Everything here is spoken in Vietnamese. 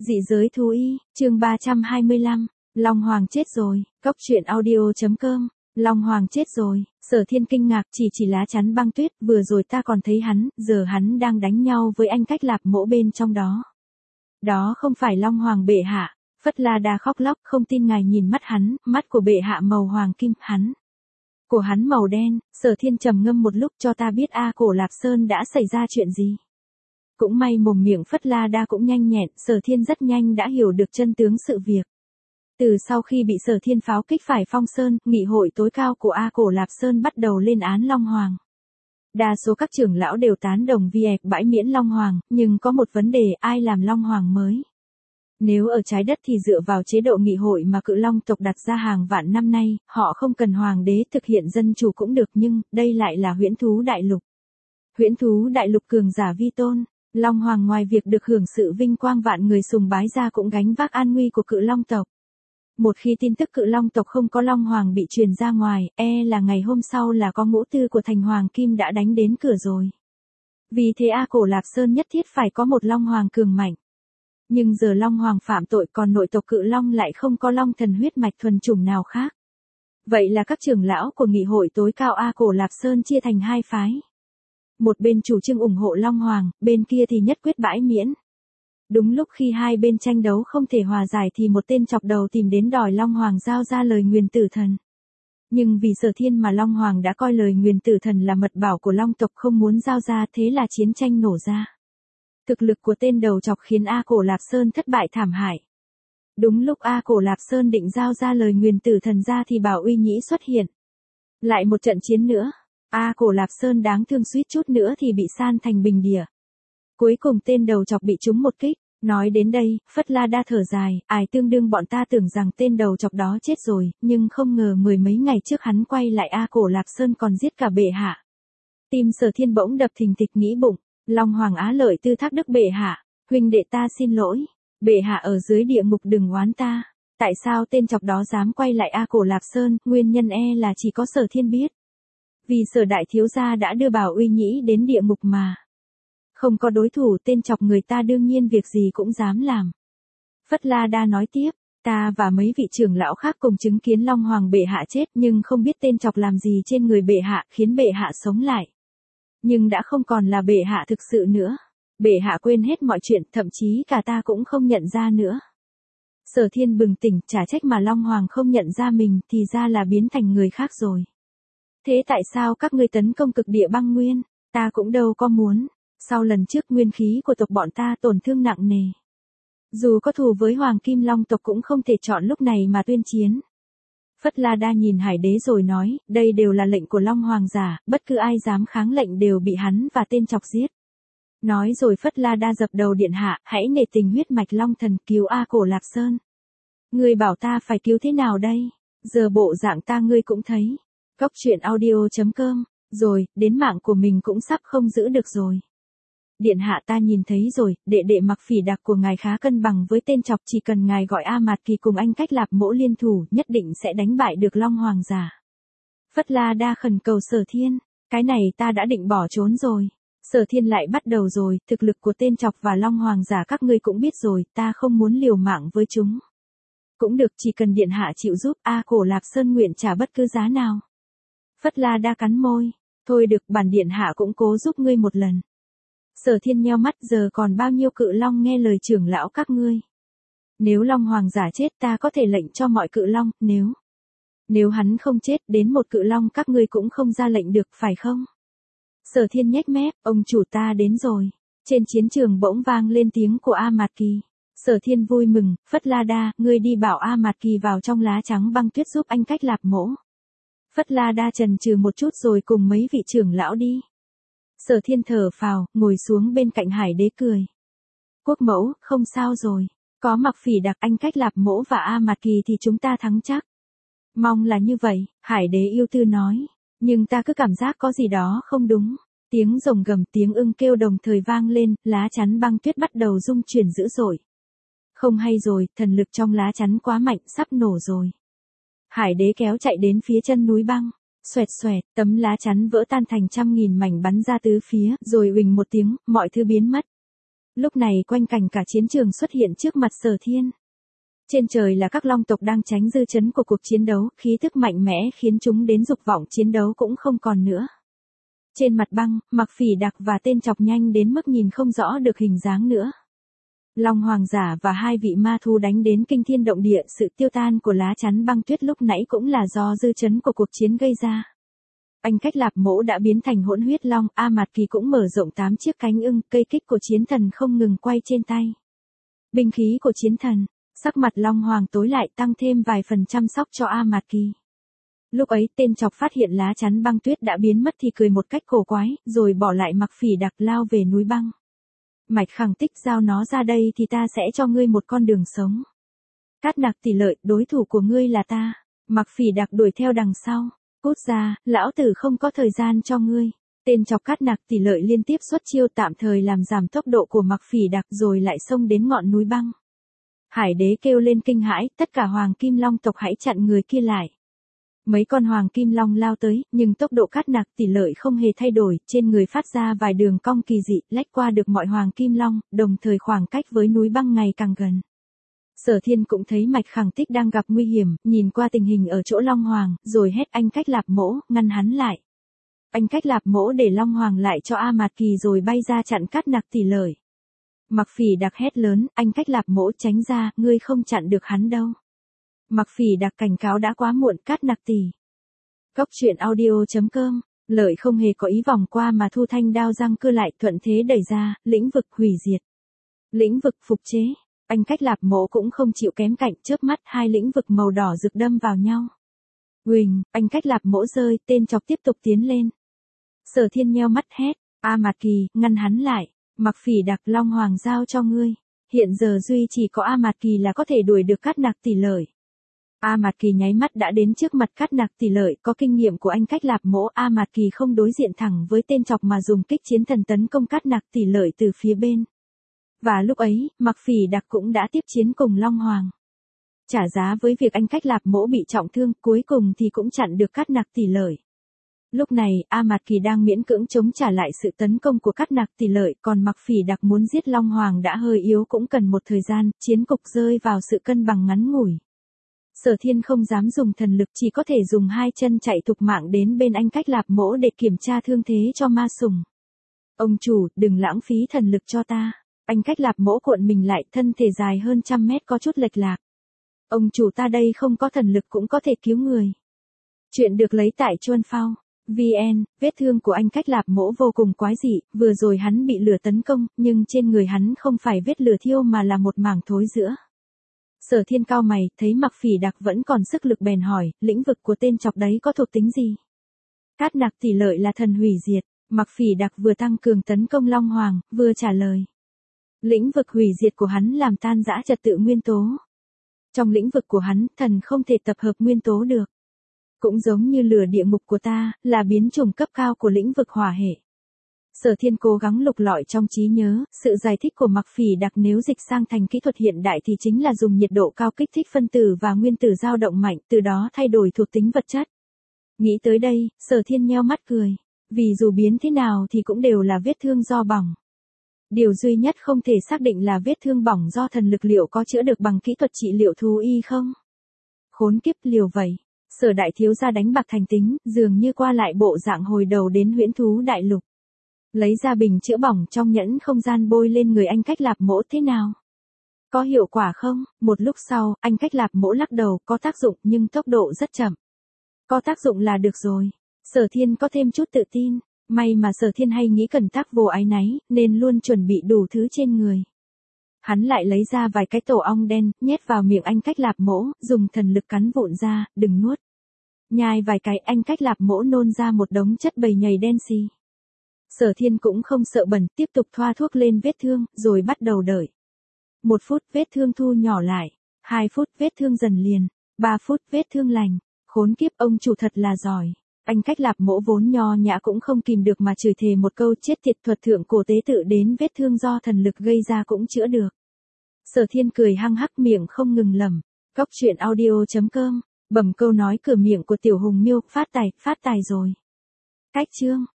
Dị giới thú y, chương 325, Long Hoàng chết rồi, cốc truyện audio.com, Long Hoàng chết rồi, Sở Thiên kinh ngạc chỉ lá chắn băng tuyết, vừa rồi ta còn thấy hắn, giờ hắn đang đánh nhau với anh Cách Lạp Mỗ bên trong đó. Đó không phải Long Hoàng bệ hạ, Phất La Đa khóc lóc, không tin ngài nhìn mắt hắn, mắt của bệ hạ màu hoàng kim, của hắn màu đen. Sở Thiên trầm ngâm một lúc, cho ta biết Cổ Lạp Sơn đã xảy ra chuyện gì. Cũng may mồm miệng Phất La Đa cũng nhanh nhẹn, Sở Thiên rất nhanh đã hiểu được chân tướng sự việc. Từ sau khi bị Sở Thiên pháo kích phải Phong Sơn, nghị hội tối cao của Cổ Lạp Sơn bắt đầu lên án Long Hoàng. Đa số các trưởng lão đều tán đồng việc bãi miễn Long Hoàng, nhưng có một vấn đề, ai làm Long Hoàng mới? Nếu ở trái đất thì dựa vào chế độ nghị hội mà Cự Long tộc đặt ra hàng vạn năm nay, họ không cần hoàng đế thực hiện dân chủ cũng được, nhưng đây lại là huyễn thú đại lục. Huyễn thú đại lục cường giả vi tôn, Long Hoàng ngoài việc được hưởng sự vinh quang vạn người sùng bái ra cũng gánh vác an nguy của Cự Long tộc. Một khi tin tức Cự Long tộc không có Long Hoàng bị truyền ra ngoài, là ngày hôm sau là có ngũ tư của thành Hoàng Kim đã đánh đến cửa rồi. Vì thế Cổ Lạp Sơn nhất thiết phải có một Long Hoàng cường mạnh. Nhưng giờ Long Hoàng phạm tội, còn nội tộc Cự Long lại không có Long thần huyết mạch thuần chủng nào khác. Vậy là các trưởng lão của nghị hội tối cao Cổ Lạp Sơn chia thành hai phái. Một bên chủ trương ủng hộ Long Hoàng, bên kia thì nhất quyết bãi miễn. Đúng lúc khi hai bên tranh đấu không thể hòa giải thì một tên chọc đầu tìm đến đòi Long Hoàng giao ra lời nguyền tử thần. Nhưng vì Sở Thiên mà Long Hoàng đã coi lời nguyền tử thần là mật bảo của Long tộc, không muốn giao ra, thế là chiến tranh nổ ra. Thực lực của tên đầu chọc khiến Cổ Lạp Sơn thất bại thảm hại. Đúng lúc Cổ Lạp Sơn định giao ra lời nguyền tử thần ra thì Bảo Uy Nhĩ xuất hiện. Lại một trận chiến nữa. Cổ Lạp Sơn đáng thương suýt chút nữa thì bị san thành bình địa. Cuối cùng tên đầu chọc bị trúng một kích. Nói đến đây, Phất La Đa thở dài, tương đương bọn ta tưởng rằng tên đầu chọc đó chết rồi, nhưng không ngờ mười mấy ngày trước hắn quay lại Cổ Lạp Sơn còn giết cả bệ hạ. Tim Sở Thiên bỗng đập thình thịch, nghĩ bụng, Long Hoàng Á Lợi Tư thác đức bệ hạ, huynh đệ ta xin lỗi, bệ hạ ở dưới địa ngục đừng oán ta. Tại sao tên chọc đó dám quay lại Cổ Lạp Sơn? Nguyên nhân là chỉ có Sở Thiên biết. Vì Sở đại thiếu gia đã đưa Bảo Uy Nhĩ đến địa ngục mà. Không có đối thủ, tên chọc người ta đương nhiên việc gì cũng dám làm. Phất La Đa nói tiếp, ta và mấy vị trưởng lão khác cùng chứng kiến Long Hoàng bệ hạ chết, nhưng không biết tên chọc làm gì trên người bệ hạ khiến bệ hạ sống lại. Nhưng đã không còn là bệ hạ thực sự nữa. Bệ hạ quên hết mọi chuyện, thậm chí cả ta cũng không nhận ra nữa. Sở Thiên bừng tỉnh, chả trách mà Long Hoàng không nhận ra mình, thì ra là biến thành người khác rồi. Thế tại sao các ngươi tấn công cực địa băng nguyên? Ta cũng đâu có muốn. Sau lần trước nguyên khí của tộc bọn ta tổn thương nặng nề. Dù có thù với Hoàng Kim Long tộc cũng không thể chọn lúc này mà tuyên chiến. Phất La Đa nhìn Hải Đế rồi nói, đây đều là lệnh của Long Hoàng giả, bất cứ ai dám kháng lệnh đều bị hắn và tên chọc giết. Nói rồi Phất La Đa dập đầu, điện hạ, hãy nể tình huyết mạch Long thần cứu Cổ Lạp Sơn. Ngươi bảo ta phải cứu thế nào đây? Giờ bộ dạng ta ngươi cũng thấy. Cốc truyện audio.com, rồi, đến mạng của mình cũng sắp không giữ được rồi. Điện hạ, ta nhìn thấy rồi, đệ đệ Mặc Phỉ Đặc của ngài khá cân bằng với tên chọc, chỉ cần ngài gọi Mạt Kỳ cùng anh Cách Lạp Mỗ liên thủ, nhất định sẽ đánh bại được Long Hoàng giả. Phất La Đa khẩn cầu Sở Thiên, cái này ta đã định bỏ trốn rồi. Sở Thiên lại bắt đầu rồi, thực lực của tên chọc và Long Hoàng giả các ngươi cũng biết rồi, ta không muốn liều mạng với chúng. Cũng được, chỉ cần điện hạ chịu giúp, Cổ Lạp Sơn nguyện trả bất cứ giá nào. Phất La Đa cắn môi, thôi được, bản điện hạ cũng cố giúp ngươi một lần. Sở Thiên nheo mắt, giờ còn bao nhiêu Cự Long nghe lời trưởng lão các ngươi. Nếu Long Hoàng giả chết ta có thể lệnh cho mọi Cự Long, nếu hắn không chết, đến một Cự Long các ngươi cũng không ra lệnh được, phải không? Sở Thiên nhếch mép, ông chủ ta đến rồi. Trên chiến trường bỗng vang lên tiếng của Mạt Kỳ. Sở Thiên vui mừng, Phất La Đa, ngươi đi bảo Mạt Kỳ vào trong lá trắng băng tuyết giúp anh Cách Lạp Mỗ. Phất La Đa chần chừ một chút rồi cùng mấy vị trưởng lão đi. Sở Thiên thở phào, ngồi xuống bên cạnh Hải Đế cười. Quốc mẫu, không sao rồi. Có Mặc Phỉ Đặc, anh Cách Lạp Mỗ và Mạt Kỳ thì chúng ta thắng chắc. Mong là như vậy, Hải Đế yêu tư nói. Nhưng ta cứ cảm giác có gì đó không đúng. Tiếng rồng gầm, tiếng ưng kêu đồng thời vang lên, lá chắn băng tuyết bắt đầu rung chuyển dữ dội. Không hay rồi, thần lực trong lá chắn quá mạnh, sắp nổ rồi. Hải Đế kéo chạy đến phía chân núi băng. Xoẹt xoẹt, tấm lá chắn vỡ tan thành trăm nghìn mảnh bắn ra tứ phía, rồi uỳnh một tiếng, mọi thứ biến mất. Lúc này quanh cảnh cả chiến trường xuất hiện trước mặt Sở Thiên. Trên trời là các long tộc đang tránh dư chấn của cuộc chiến đấu, khí tức mạnh mẽ khiến chúng đến dục vọng chiến đấu cũng không còn nữa. Trên mặt băng, Mặc Phỉ Đặc và tên chọc nhanh đến mức nhìn không rõ được hình dáng nữa. Long Hoàng giả và hai vị ma thú đánh đến kinh thiên động địa, sự tiêu tan của lá chắn băng tuyết lúc nãy cũng là do dư chấn của cuộc chiến gây ra. Anh Cách Lạp Mỗ đã biến thành hỗn huyết long, A Mạt Kỳ cũng mở rộng 8 chiếc cánh ưng, cây kích của chiến thần không ngừng quay trên tay. Binh khí của chiến thần, sắc mặt Long Hoàng tối lại tăng thêm vài phần chăm sóc cho A Mạt Kỳ. Lúc ấy tên chọc phát hiện lá chắn băng tuyết đã biến mất thì cười một cách cổ quái, rồi bỏ lại Mặc Phỉ Đặc lao về núi băng. Mạch Khẳng Tích giao nó ra đây thì ta sẽ cho ngươi một con đường sống. Cát Nặc Tỷ Lợi, đối thủ của ngươi là ta. Mặc Phỉ Đặc đuổi theo đằng sau. Cút ra, lão tử không có thời gian cho ngươi. Tên chọc Cát Nặc Tỷ Lợi liên tiếp xuất chiêu tạm thời làm giảm tốc độ của Mặc Phỉ Đặc rồi lại xông đến ngọn núi băng. Hải đế kêu lên kinh hãi, tất cả hoàng kim long tộc hãy chặn người kia lại. Mấy con hoàng kim long lao tới, nhưng tốc độ Cát Nặc Tỷ Lợi không hề thay đổi, trên người phát ra vài đường cong kỳ dị, lách qua được mọi hoàng kim long, đồng thời khoảng cách với núi băng ngày càng gần. Sở Thiên cũng thấy Mạch Khẳng Tích đang gặp nguy hiểm, nhìn qua tình hình ở chỗ Long Hoàng, rồi hét anh Cách Lạp Mỗ, ngăn hắn lại. Anh Cách Lạp Mỗ để Long Hoàng lại cho A Mạt Kỳ rồi bay ra chặn Cát Nặc Tỷ Lợi. Mặc Phỉ Đặc hét lớn, anh Cách Lạp Mỗ tránh ra, ngươi không chặn được hắn đâu. Mặc Phỉ Đặc cảnh cáo đã quá muộn, Cát Nặc Tỷ. Góc truyện audio.com, Lợi không hề có ý vòng qua mà thu thanh đao răng cưa lại, thuận thế đẩy ra, lĩnh vực hủy diệt. Lĩnh vực phục chế. Anh Cách Lạp Mỗ cũng không chịu kém cạnh, chớp mắt hai lĩnh vực màu đỏ rực đâm vào nhau. Huỳnh, anh Cách Lạp Mỗ rơi, tên chọc tiếp tục tiến lên. Sở Thiên nheo mắt hét, A Mạt Kỳ, ngăn hắn lại. Mặc Phỉ Đặc, Long Hoàng giao cho ngươi. Hiện giờ duy chỉ có A Mạt Kỳ là có thể đuổi được Cát Nặc Tỷ Lợi. A Mạt Kỳ nháy mắt đã đến trước mặt Cát Nặc Tỷ Lợi, có kinh nghiệm của anh Cách Lạp Mỗ, A Mạt Kỳ không đối diện thẳng với tên chọc mà dùng kích chiến thần tấn công Cát Nặc Tỷ Lợi từ phía bên. Và lúc ấy, Mặc Phỉ Đặc cũng đã tiếp chiến cùng Long Hoàng. Trả giá với việc anh Cách Lạp Mỗ bị trọng thương, cuối cùng thì cũng chặn được Cát Nặc Tỷ Lợi. Lúc này, A Mạt Kỳ đang miễn cưỡng chống trả lại sự tấn công của Cát Nặc Tỷ Lợi, còn Mặc Phỉ Đặc muốn giết Long Hoàng đã hơi yếu cũng cần một thời gian, chiến cục rơi vào sự cân bằng ngắn ngủi. Sở Thiên không dám dùng thần lực, chỉ có thể dùng hai chân chạy thục mạng đến bên anh Cách Lạp Mỗ để kiểm tra thương thế cho ma sùng. Ông chủ, đừng lãng phí thần lực cho ta. Anh Cách Lạp Mỗ cuộn mình lại, thân thể dài hơn 100 mét có chút lệch lạc. Ông chủ ta đây không có thần lực cũng có thể cứu người. Chuyện được lấy tại Chuan Phao. VN, vết thương của anh Cách Lạp Mỗ vô cùng quái dị, vừa rồi hắn bị lửa tấn công, nhưng trên người hắn không phải vết lửa thiêu mà là một mảng thối rữa. Sở Thiên cau mày, thấy Mặc Phỉ Đặc vẫn còn sức lực bèn hỏi, lĩnh vực của tên chọc đấy có thuộc tính gì? Cát Nặc Tỷ Lợi là thần hủy diệt, Mặc Phỉ Đặc vừa tăng cường tấn công Long Hoàng, vừa trả lời. Lĩnh vực hủy diệt của hắn làm tan rã trật tự nguyên tố. Trong lĩnh vực của hắn, thần không thể tập hợp nguyên tố được. Cũng giống như lửa địa ngục của ta, là biến chủng cấp cao của lĩnh vực hỏa hệ. Sở Thiên cố gắng lục lọi trong trí nhớ, sự giải thích của Mặc Phỉ Đặc nếu dịch sang thành kỹ thuật hiện đại thì chính là dùng nhiệt độ cao kích thích phân tử và nguyên tử dao động mạnh, từ đó thay đổi thuộc tính vật chất. Nghĩ tới đây, Sở Thiên nheo mắt cười. Vì dù biến thế nào thì cũng đều là vết thương do bỏng. Điều duy nhất không thể xác định là vết thương bỏng do thần lực liệu có chữa được bằng kỹ thuật trị liệu thú y không? Khốn kiếp, liều vậy. Sở đại thiếu gia đánh bạc thành tính, dường như qua lại bộ dạng hồi đầu đến huyễn thú đại lục. Lấy ra bình chữa bỏng trong nhẫn không gian bôi lên người anh Cách Lạp Mỗ thế nào? Có hiệu quả không? Một lúc sau, anh Cách Lạp Mỗ lắc đầu, có tác dụng nhưng tốc độ rất chậm. Có tác dụng là được rồi. Sở Thiên có thêm chút tự tin. May mà Sở Thiên hay nghĩ cẩn tác vô ái náy, nên luôn chuẩn bị đủ thứ trên người. Hắn lại lấy ra vài cái tổ ong đen, nhét vào miệng anh Cách Lạp Mỗ, dùng thần lực cắn vụn ra, đừng nuốt. Nhai vài cái, anh Cách Lạp Mỗ nôn ra một đống chất bầy nhầy đen xì. Sở Thiên cũng không sợ bẩn, tiếp tục thoa thuốc lên vết thương, rồi bắt đầu đợi. 1 phút, vết thương thu nhỏ lại. 2 phút, vết thương dần liền. 3 phút, vết thương lành. Khốn kiếp, ông chủ thật là giỏi. Anh Cách Lạp Mỗ vốn nho nhã cũng không kìm được mà chửi thề một câu, chết tiệt, thuật thượng cổ tế tự đến vết thương do thần lực gây ra cũng chữa được. Sở Thiên cười hăng hắc, miệng không ngừng lẩm. Góc truyện audio.com, bẩm câu nói cửa miệng của Tiểu Hùng Miêu, phát tài rồi. Cách chương.